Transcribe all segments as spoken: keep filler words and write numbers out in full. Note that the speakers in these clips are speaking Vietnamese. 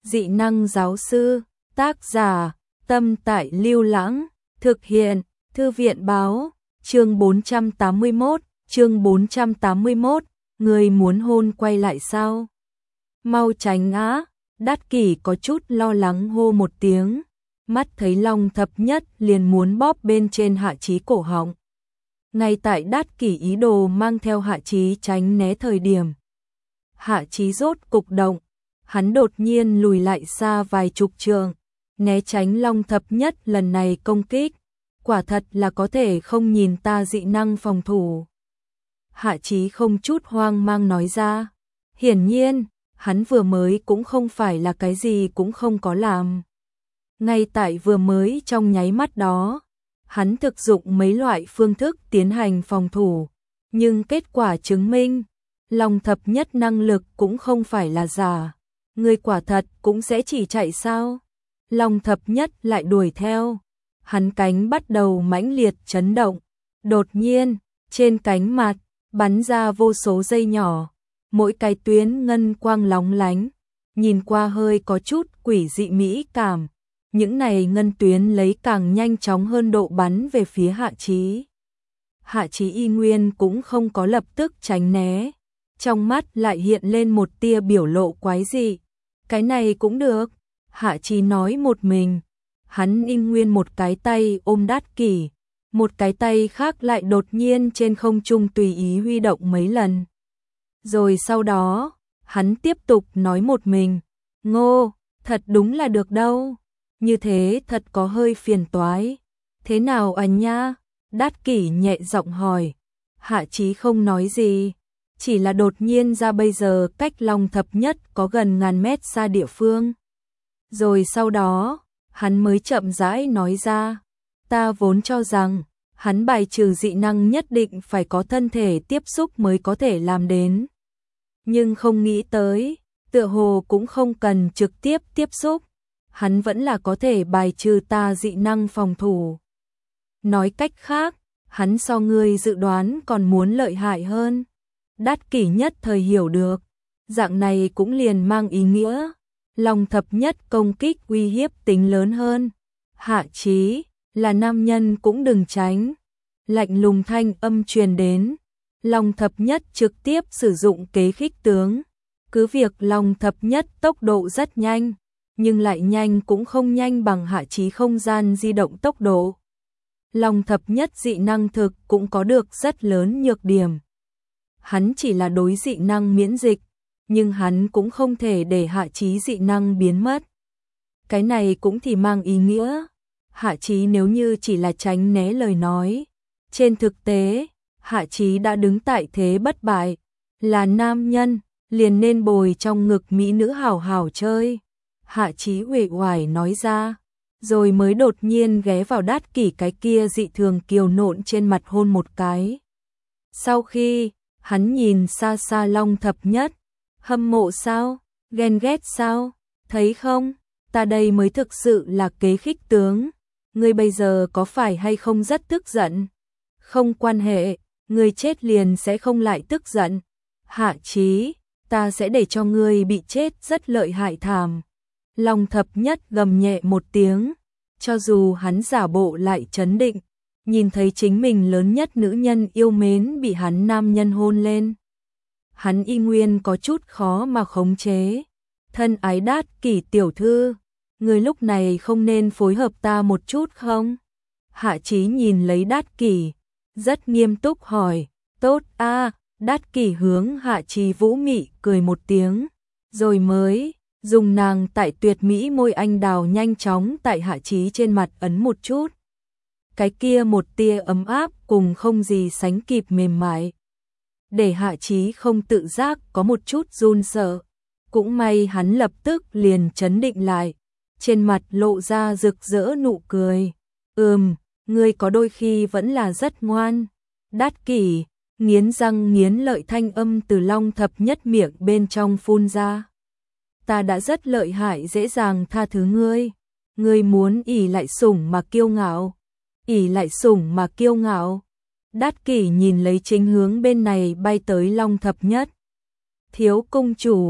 Dị năng giáo sư, tác giả, Tâm Tại Lưu Lãng, thực hiện, Thư viện báo, chương bốn trăm tám mươi mốt, chương bốn trăm tám mươi mốt, người muốn hôn quay lại sao? Mau tránh á, Đát Kỷ có chút lo lắng hô một tiếng, mắt thấy Long Thập Nhất liền muốn bóp bên trên Hạ Chí cổ họng. Ngay tại Đát Kỷ ý đồ mang theo Hạ Chí tránh né thời điểm, Hạ Chí rốt cục động, hắn đột nhiên lùi lại xa vài chục trượng, né tránh Long Thập Nhất lần này công kích, quả thật là có thể không nhìn ta dị năng phòng thủ. Hạ Chí không chút hoang mang nói ra, hiển nhiên, hắn vừa mới cũng không phải là cái gì cũng không có làm. Ngay tại vừa mới trong nháy mắt đó, hắn thực dụng mấy loại phương thức tiến hành phòng thủ, nhưng kết quả chứng minh, Long Thập Nhất năng lực cũng không phải là giả. Người quả thật cũng sẽ chỉ chạy sao? Long Thập Nhất lại đuổi theo, hắn cánh bắt đầu mãnh liệt chấn động, đột nhiên, trên cánh mặt, bắn ra vô số dây nhỏ, mỗi cái tuyến ngân quang lóng lánh, nhìn qua hơi có chút quỷ dị mỹ cảm. Những này ngân tuyến lấy càng nhanh chóng hơn độ bắn về phía Hạ Chí. Hạ Chí y nguyên cũng không có lập tức tránh né, trong mắt lại hiện lên một tia biểu lộ quái dị. Cái này cũng được, Hạ Chí nói một mình, hắn y nguyên một cái tay ôm Đát Kỷ, một cái tay khác lại đột nhiên trên không trung tùy ý huy động mấy lần. Rồi sau đó, hắn tiếp tục nói một mình, Ngô, thật đúng là được đâu. Như thế thật có hơi phiền toái. Thế nào anh nha? Đát Kỷ nhẹ giọng hỏi. Hạ Chí không nói gì, chỉ là đột nhiên ra bây giờ cách Long Thập Nhất có gần ngàn mét xa địa phương. Rồi sau đó, hắn mới chậm rãi nói ra, ta vốn cho rằng, hắn bài trừ dị năng nhất định phải có thân thể tiếp xúc mới có thể làm đến. Nhưng không nghĩ tới, tựa hồ cũng không cần trực tiếp tiếp xúc. Hắn vẫn là có thể bài trừ ta dị năng phòng thủ. Nói cách khác, hắn so ngươi dự đoán còn muốn lợi hại hơn. Đát Kỷ nhất thời hiểu được, dạng này cũng liền mang ý nghĩa, Long Thập Nhất công kích uy hiếp tính lớn hơn. Hạ Chí, là nam nhân cũng đừng tránh. Lạnh lùng thanh âm truyền đến, Long Thập Nhất trực tiếp sử dụng kế khích tướng. Cứ việc Long Thập Nhất tốc độ rất nhanh, nhưng lại nhanh cũng không nhanh bằng Hạ Chí không gian di động tốc độ. Long Thập Nhất dị năng thực cũng có được rất lớn nhược điểm. Hắn chỉ là đối dị năng miễn dịch, nhưng hắn cũng không thể để Hạ Chí dị năng biến mất. Cái này cũng thì mang ý nghĩa, Hạ Chí nếu như chỉ là tránh né lời nói, trên thực tế, Hạ Chí đã đứng tại thế bất bại, là nam nhân, liền nên bồi trong ngực mỹ nữ hảo hảo chơi. Hạ Chí uể oải nói ra, rồi mới đột nhiên ghé vào Đát Kỷ cái kia dị thường kiều nộn trên mặt hôn một cái. Sau khi, hắn nhìn xa xa Long Thập Nhất, hâm mộ sao, ghen ghét sao, thấy không, ta đây mới thực sự là kế khích tướng, ngươi bây giờ có phải hay không rất tức giận? Không quan hệ, ngươi chết liền sẽ không lại tức giận. Hạ Chí, ta sẽ để cho ngươi bị chết rất lợi hại thảm. Long Thập Nhất gầm nhẹ một tiếng, cho dù hắn giả bộ lại trấn định, nhìn thấy chính mình lớn nhất nữ nhân yêu mến bị hắn nam nhân hôn lên. Hắn y nguyên có chút khó mà khống chế. Thân ái Đát Kỷ tiểu thư, người lúc này không nên phối hợp ta một chút không? Hạ Chí nhìn lấy Đát Kỷ, rất nghiêm túc hỏi, tốt a. Đát Kỷ hướng Hạ Chí vũ mị cười một tiếng, rồi mới dùng nàng tại tuyệt mỹ môi anh đào nhanh chóng tại Hạ Chí trên mặt ấn một chút. Cái kia một tia ấm áp cùng không gì sánh kịp mềm mại, để Hạ Chí không tự giác có một chút run sợ. Cũng may hắn lập tức liền trấn định lại, trên mặt lộ ra rực rỡ nụ cười. Ừm, ngươi có đôi khi vẫn là rất ngoan. Đát Kỷ, nghiến răng nghiến lợi thanh âm từ Long Thập Nhất miệng bên trong phun ra. Ta đã rất lợi hại dễ dàng tha thứ ngươi. Ngươi muốn ỷ lại sủng mà kiêu ngạo. ỷ lại sủng mà kiêu ngạo. Đát Kỷ nhìn lấy chính hướng bên này bay tới Long Thập Nhất. Thiếu công chủ,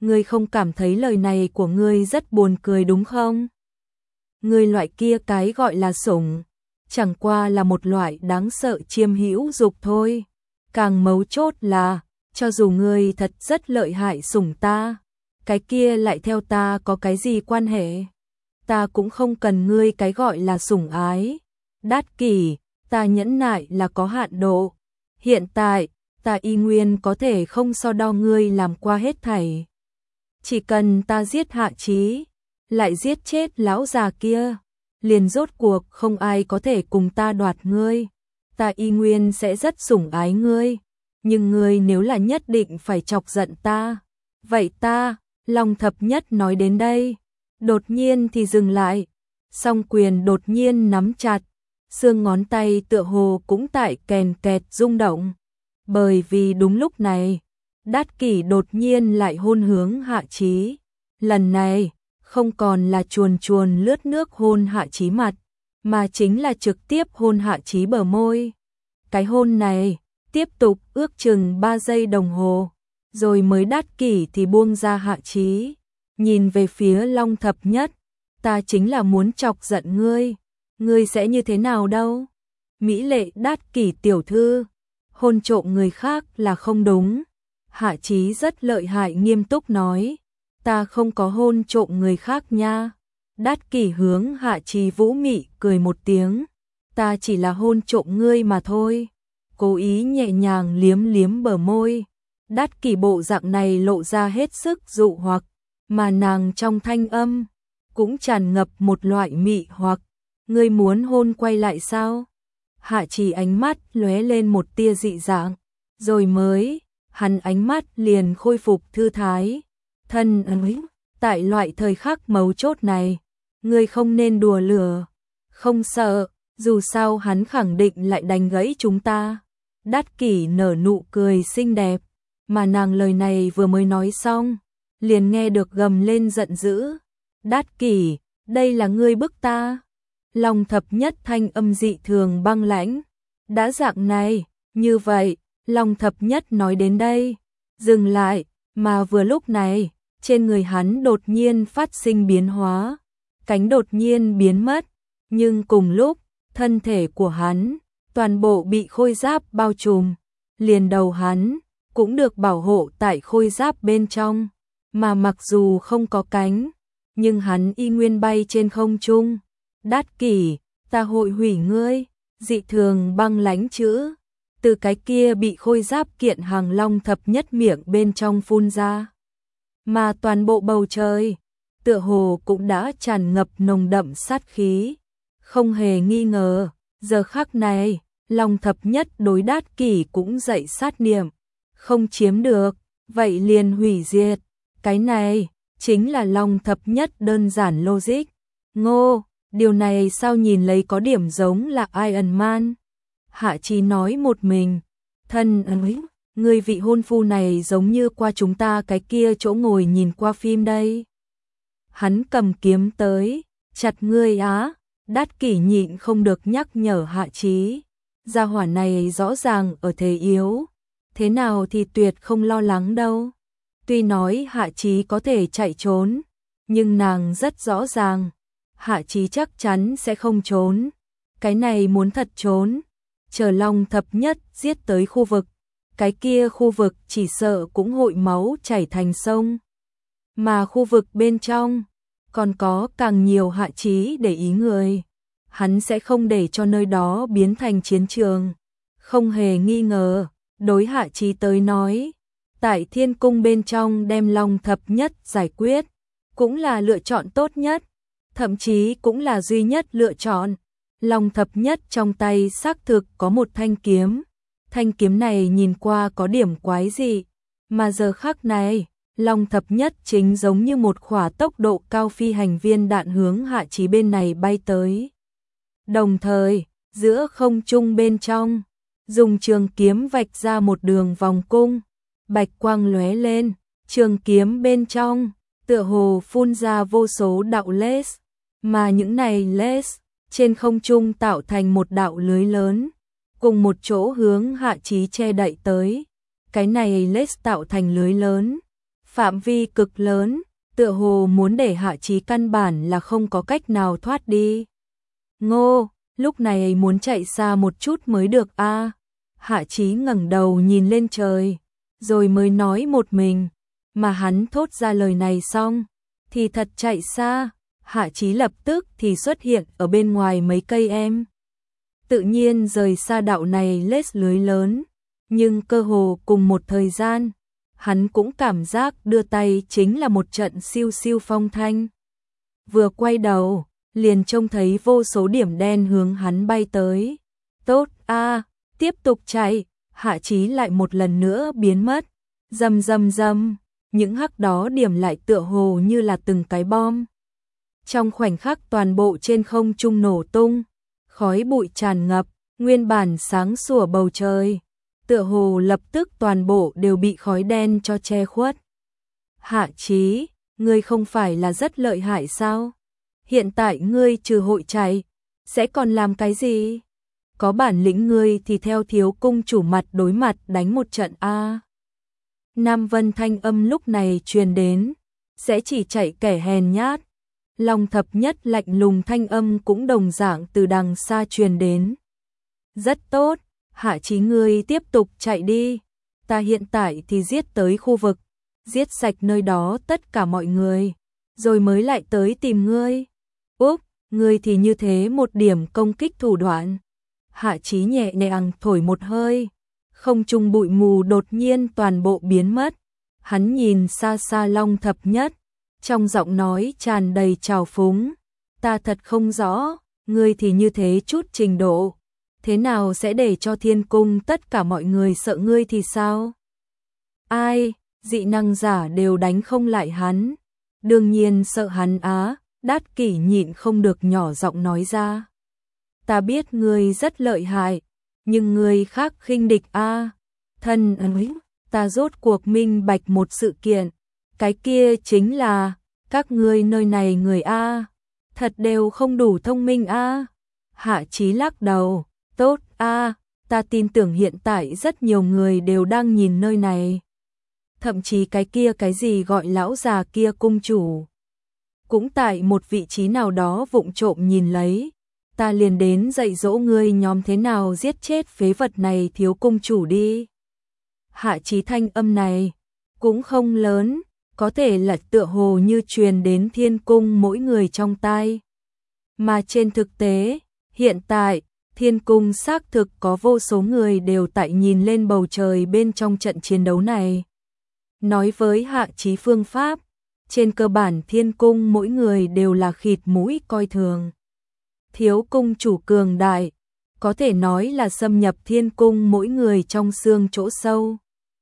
ngươi không cảm thấy lời này của ngươi rất buồn cười đúng không? Ngươi loại kia cái gọi là sủng, chẳng qua là một loại đáng sợ chiêm hữu dục thôi. Càng mấu chốt là, cho dù ngươi thật rất lợi hại sủng ta, cái kia lại theo ta có cái gì quan hệ? Ta cũng không cần ngươi cái gọi là sủng ái. Đát Kỷ, ta nhẫn nại là có hạn độ. Hiện tại, ta y nguyên có thể không so đo ngươi làm qua hết thảy. Chỉ cần ta giết Hạ Chí, lại giết chết lão già kia, liền rốt cuộc không ai có thể cùng ta đoạt ngươi. Ta y nguyên sẽ rất sủng ái ngươi, nhưng ngươi nếu là nhất định phải chọc giận ta, vậy ta, Long Thập Nhất nói đến đây, đột nhiên thì dừng lại, song quyền đột nhiên nắm chặt, xương ngón tay tựa hồ cũng tại kèn kẹt rung động. Bởi vì đúng lúc này, Đát Kỷ đột nhiên lại hôn hướng Hạ Chí. Lần này, không còn là chuồn chuồn lướt nước hôn Hạ Chí mặt, mà chính là trực tiếp hôn Hạ Chí bờ môi. Cái hôn này, tiếp tục ước chừng ba giây đồng hồ, rồi mới Đát Kỷ thì buông ra Hạ Chí, nhìn về phía Long Thập Nhất, ta chính là muốn chọc giận ngươi, ngươi sẽ như thế nào đâu? Mỹ lệ Đát Kỷ tiểu thư, hôn trộm người khác là không đúng. Hạ Chí rất lợi hại nghiêm túc nói, ta không có hôn trộm người khác nha. Đát Kỷ hướng Hạ Chí vũ mị cười một tiếng, ta chỉ là hôn trộm ngươi mà thôi. Cố ý nhẹ nhàng liếm liếm bờ môi. Đát Kỷ bộ dạng này lộ ra hết sức dụ hoặc, mà nàng trong thanh âm cũng tràn ngập một loại mị hoặc. Ngươi muốn hôn quay lại sao? Hạ Chí ánh mắt lóe lên một tia dị dạng, rồi mới, hắn ánh mắt liền khôi phục thư thái. Thân ơi, tại loại thời khắc mấu chốt này, ngươi không nên đùa lửa, không sợ, dù sao hắn khẳng định lại đánh gãy chúng ta. Đát Kỷ nở nụ cười xinh đẹp, mà nàng lời này vừa mới nói xong, liền nghe được gầm lên giận dữ. Đát Kỷ, đây là ngươi bức ta. Long Thập Nhất thanh âm dị thường băng lãnh. Đã dạng này, như vậy, Long Thập Nhất nói đến đây, dừng lại, mà vừa lúc này, trên người hắn đột nhiên phát sinh biến hóa, cánh đột nhiên biến mất, nhưng cùng lúc, thân thể của hắn, toàn bộ bị khôi giáp bao trùm, liền đầu hắn, cũng được bảo hộ tại khôi giáp bên trong, mà mặc dù không có cánh, nhưng hắn y nguyên bay trên không trung. Đát Kỷ, ta hội hủy ngươi, dị thường băng lãnh chữ, từ cái kia bị khôi giáp kiện hàng Long Thập Nhất miệng bên trong phun ra. Mà toàn bộ bầu trời, tựa hồ cũng đã tràn ngập nồng đậm sát khí. Không hề nghi ngờ, giờ khắc này, Long Thập Nhất đối Đát Kỷ cũng dậy sát niệm. Không chiếm được, vậy liền hủy diệt. Cái này, chính là Long Thập Nhất đơn giản logic. Ngô, điều này sao nhìn lấy có điểm giống là Iron Man. Hạ Chí nói một mình, thân ơi, người vị hôn phu này giống như qua chúng ta cái kia chỗ ngồi nhìn qua phim đây. Hắn cầm kiếm tới, chặt ngươi á. Đát Kỷ nhịn không được nhắc nhở Hạ Chí, gia hỏa này rõ ràng ở thế yếu, thế nào thì tuyệt không lo lắng đâu. Tuy nói Hạ Chí có thể chạy trốn, nhưng nàng rất rõ ràng, Hạ Chí chắc chắn sẽ không trốn. Cái này muốn thật trốn, chờ Long Thập Nhất giết tới khu vực, cái kia khu vực chỉ sợ cũng hội máu chảy thành sông. Mà khu vực bên trong, còn có càng nhiều Hạ Chí để ý người. Hắn sẽ không để cho nơi đó biến thành chiến trường. Không hề nghi ngờ, đối Hạ Chí tới nói, tại Thiên Cung bên trong đem Long Thập Nhất giải quyết, cũng là lựa chọn tốt nhất, thậm chí cũng là duy nhất lựa chọn. Long Thập Nhất trong tay xác thực có một thanh kiếm. Thanh kiếm này nhìn qua có điểm quái dị, mà giờ khắc này, Long Thập Nhất chính giống như một khỏa tốc độ cao phi hành viên đạn hướng Hạ Chí bên này bay tới. Đồng thời, giữa không trung bên trong, dùng trường kiếm vạch ra một đường vòng cung, bạch quang lóe lên, trường kiếm bên trong, tựa hồ phun ra vô số đạo laser, mà những này laser trên không trung tạo thành một đạo lưới lớn, cùng một chỗ hướng Hạ Chí che đậy tới. Cái này laser tạo thành lưới lớn, phạm vi cực lớn, tựa hồ muốn để Hạ Chí căn bản là không có cách nào thoát đi. Ngô, lúc này muốn chạy xa một chút mới được a. Hạ Chí ngẩng đầu nhìn lên trời, rồi mới nói một mình, mà hắn thốt ra lời này xong, thì thật chạy xa, Hạ Chí lập tức thì xuất hiện ở bên ngoài mấy cây em. Tự nhiên rời xa đạo này lết lưới lớn, nhưng cơ hồ cùng một thời gian, hắn cũng cảm giác đưa tay chính là một trận siêu siêu phong thanh. Vừa quay đầu, liền trông thấy vô số điểm đen hướng hắn bay tới. Tốt a, tiếp tục chạy, Hạ Chí lại một lần nữa biến mất. Rầm rầm rầm, những hắc đó điểm lại tựa hồ như là từng cái bom. Trong khoảnh khắc toàn bộ trên không trung nổ tung, khói bụi tràn ngập, nguyên bản sáng sủa bầu trời, tựa hồ lập tức toàn bộ đều bị khói đen cho che khuất. Hạ Chí, ngươi không phải là rất lợi hại sao? Hiện tại ngươi trừ hội chạy, sẽ còn làm cái gì? Có bản lĩnh ngươi thì theo thiếu cung chủ mặt đối mặt đánh một trận a. Nam Vân thanh âm lúc này truyền đến, sẽ chỉ chạy kẻ hèn nhát. Long thập nhất lạnh lùng thanh âm cũng đồng dạng từ đằng xa truyền đến. Rất tốt, Hạ Chí ngươi tiếp tục chạy đi. Ta hiện tại thì giết tới khu vực, giết sạch nơi đó tất cả mọi người, rồi mới lại tới tìm ngươi. Úp, ngươi thì như thế một điểm công kích thủ đoạn. Hạ Chí nhẹ nhàng thổi một hơi, không trung bụi mù đột nhiên toàn bộ biến mất. Hắn nhìn xa xa Long thập nhất, trong giọng nói tràn đầy trào phúng. Ta thật không rõ, ngươi thì như thế chút trình độ, thế nào sẽ để cho thiên cung tất cả mọi người sợ ngươi thì sao? Ai, dị năng giả đều đánh không lại hắn, đương nhiên sợ hắn á. Đát Kỷ nhịn không được nhỏ giọng nói ra. Ta biết ngươi rất lợi hại, nhưng ngươi khác khinh địch a. Thân ấy, ta rốt cuộc minh bạch một sự kiện, cái kia chính là các ngươi nơi này người a, thật đều không đủ thông minh a. Hạ Chí lắc đầu, tốt a, ta tin tưởng hiện tại rất nhiều người đều đang nhìn nơi này. Thậm chí cái kia cái gì gọi lão già kia cung chủ, cũng tại một vị trí nào đó vụng trộm nhìn lấy. Ta liền đến dạy dỗ ngươi nhóm thế nào giết chết phế vật này thiếu cung chủ đi. Hạ Chí thanh âm này cũng không lớn, có thể là tựa hồ như truyền đến thiên cung mỗi người trong tai. Mà trên thực tế, hiện tại, thiên cung xác thực có vô số người đều tại nhìn lên bầu trời bên trong trận chiến đấu này. Nói với Hạ Chí phương pháp, trên cơ bản thiên cung mỗi người đều là khịt mũi coi thường. Thiếu cung chủ cường đại, có thể nói là xâm nhập thiên cung mỗi người trong xương chỗ sâu.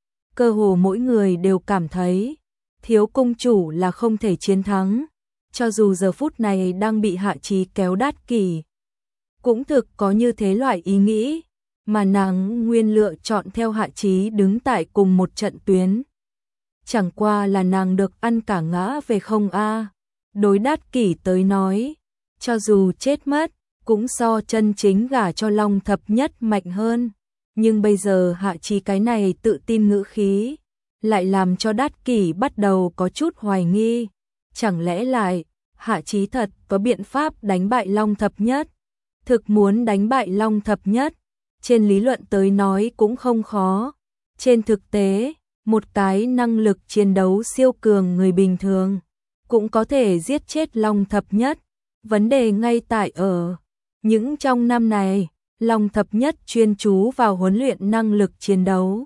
Cơ hồ mỗi người đều cảm thấy, thiếu cung chủ là không thể chiến thắng, cho dù giờ phút này đang bị Hạ Chí kéo Đát Kỷ. Cũng thực có như thế loại ý nghĩ, mà nàng nguyên lựa chọn theo Hạ Chí đứng tại cùng một trận tuyến. Chẳng qua là nàng được ăn cả ngã về không a. Đối Đát Kỷ tới nói, cho dù chết mất, cũng so chân chính gả cho Long thập nhất mạnh hơn. Nhưng bây giờ Hạ Chí cái này tự tin ngữ khí, lại làm cho Đát Kỷ bắt đầu có chút hoài nghi. Chẳng lẽ lại, Hạ Chí thật có biện pháp đánh bại Long thập nhất? Thực muốn đánh bại Long thập nhất, trên lý luận tới nói cũng không khó. Trên thực tế, một cái năng lực chiến đấu siêu cường người bình thường cũng có thể giết chết Long thập nhất. Vấn đề ngay tại ở những trong năm này, Long thập nhất chuyên chú vào huấn luyện năng lực chiến đấu.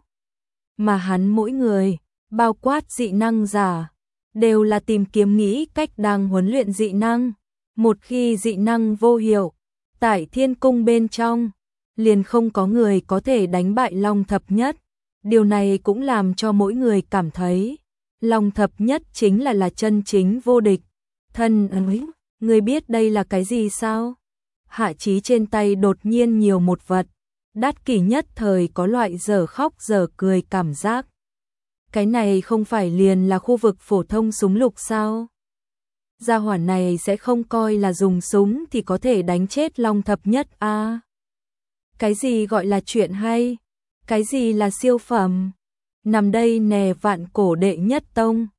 Mà hắn mỗi người, bao quát dị năng giả, đều là tìm kiếm nghĩ cách đang huấn luyện dị năng. Một khi dị năng vô hiệu, tại thiên cung bên trong, liền không có người có thể đánh bại Long thập nhất. Điều này cũng làm cho mỗi người cảm thấy, Long thập nhất chính là là chân chính vô địch. Thân ấy, ngươi biết đây là cái gì sao? Hạ Chí trên tay đột nhiên nhiều một vật, Đát Kỷ nhất thời có loại dở khóc dở cười cảm giác. Cái này không phải liền là khu vực phổ thông súng lục sao? Gia hỏa này sẽ không coi là dùng súng thì có thể đánh chết Long thập nhất a. À, cái gì gọi là chuyện hay? Cái gì là siêu phẩm? Nằm đây nè vạn cổ đệ nhất tông,